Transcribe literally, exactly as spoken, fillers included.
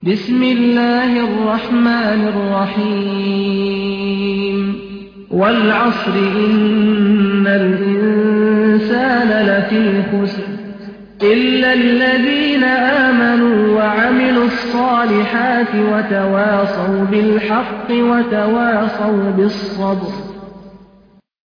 بسم الله الرحمن الرحيم والعصر إن الإنسان لفي خسر إلا الذين آمنوا وعملوا الصالحات وتواصوا بالحق وتواصوا بالصبر